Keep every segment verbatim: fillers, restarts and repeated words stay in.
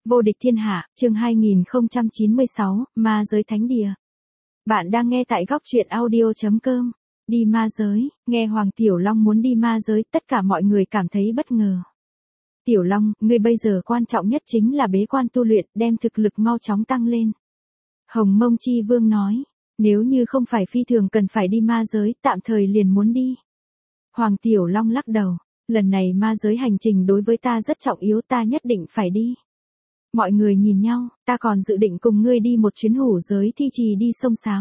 Vô địch thiên hạ, chương hai nghìn không trăm chín mươi sáu, ma giới thánh địa. Bạn đang nghe tại góc truyện audio chấm com. Đi ma giới, nghe Hoàng Tiểu Long muốn đi ma giới, tất cả mọi người cảm thấy bất ngờ. Tiểu Long, ngươi bây giờ quan trọng nhất chính là bế quan tu luyện, đem thực lực mau chóng tăng lên. Hồng Mông Chi Vương nói, nếu như không phải phi thường cần phải đi ma giới, tạm thời liền muốn đi. Hoàng Tiểu Long lắc đầu, lần này ma giới hành trình đối với ta rất trọng yếu, ta nhất định phải đi. Mọi người nhìn nhau, ta còn dự định cùng ngươi đi một chuyến hủ giới thi trì đi sông Sáo.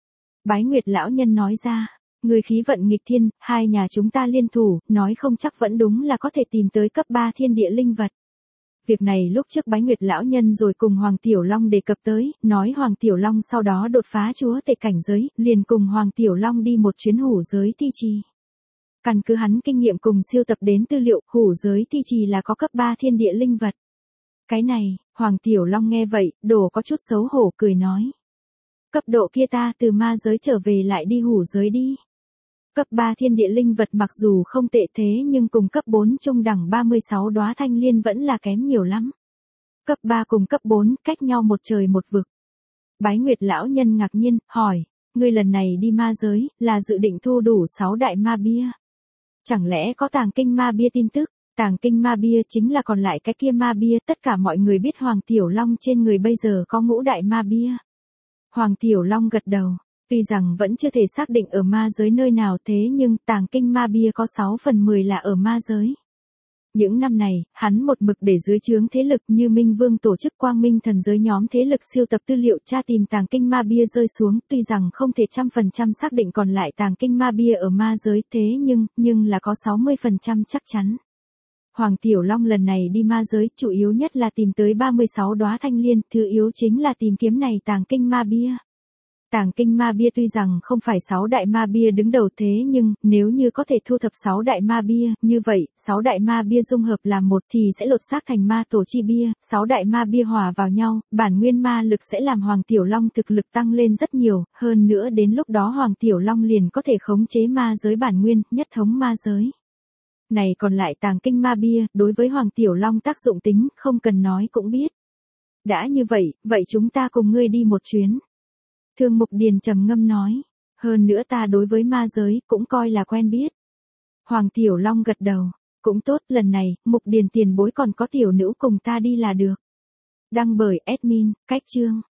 Bái Nguyệt lão nhân nói ra, người khí vận nghịch thiên, hai nhà chúng ta liên thủ, nói không chắc vẫn đúng là có thể tìm tới cấp ba thiên địa linh vật. Việc này lúc trước Bái Nguyệt lão nhân rồi cùng Hoàng Tiểu Long đề cập tới, nói Hoàng Tiểu Long sau đó đột phá chúa tể cảnh giới, liền cùng Hoàng Tiểu Long đi một chuyến hủ giới thi trì. Căn cứ hắn kinh nghiệm cùng siêu tập đến tư liệu, hủ giới thi trì là có cấp ba thiên địa linh vật. Cái này, Hoàng Tiểu Long nghe vậy, đổ có chút xấu hổ cười nói. Cấp độ kia ta từ ma giới trở về lại đi hủ giới đi. Cấp ba thiên địa linh vật mặc dù không tệ thế nhưng cùng cấp bốn trung đẳng ba mươi sáu đóa thanh liên vẫn là kém nhiều lắm. Cấp ba cùng cấp bốn cách nhau một trời một vực. Bái Nguyệt lão nhân ngạc nhiên, hỏi, ngươi lần này đi ma giới, là dự định thu đủ sáu đại ma bia. Chẳng lẽ có tàng kinh ma bia tin tức? Tàng kinh ma bia chính là còn lại cái kia ma bia, tất cả mọi người biết Hoàng Tiểu Long trên người bây giờ có ngũ đại ma bia. Hoàng Tiểu Long gật đầu, tuy rằng vẫn chưa thể xác định ở ma giới nơi nào thế nhưng tàng kinh ma bia có sáu phần mười là ở ma giới. Những năm này, hắn một mực để dưới trướng thế lực như Minh Vương tổ chức Quang Minh thần giới nhóm thế lực siêu tập tư liệu tra tìm tàng kinh ma bia rơi xuống, tuy rằng không thể trăm phần trăm xác định còn lại tàng kinh ma bia ở ma giới thế nhưng, nhưng là có sáu mươi phần trăm chắc chắn. Hoàng Tiểu Long lần này đi ma giới chủ yếu nhất là tìm tới ba mươi sáu đóa thanh liên, thứ yếu chính là tìm kiếm này tàng kinh ma bia. Tàng kinh ma bia tuy rằng không phải sáu đại ma bia đứng đầu thế nhưng, nếu như có thể thu thập sáu đại ma bia, như vậy, sáu đại ma bia dung hợp làm một thì sẽ lột xác thành ma tổ chi bia, sáu đại ma bia hòa vào nhau, bản nguyên ma lực sẽ làm Hoàng Tiểu Long thực lực tăng lên rất nhiều, hơn nữa đến lúc đó Hoàng Tiểu Long liền có thể khống chế ma giới bản nguyên, nhất thống ma giới. Này còn lại tàng kinh ma bia, đối với Hoàng Tiểu Long tác dụng tính, không cần nói cũng biết. Đã như vậy, vậy chúng ta cùng ngươi đi một chuyến. Thương Mục Điền trầm ngâm nói, hơn nữa ta đối với ma giới, cũng coi là quen biết. Hoàng Tiểu Long gật đầu, cũng tốt, lần này, Mục Điền tiền bối còn có tiểu nữ cùng ta đi là được. Đăng bởi admin, cách chương.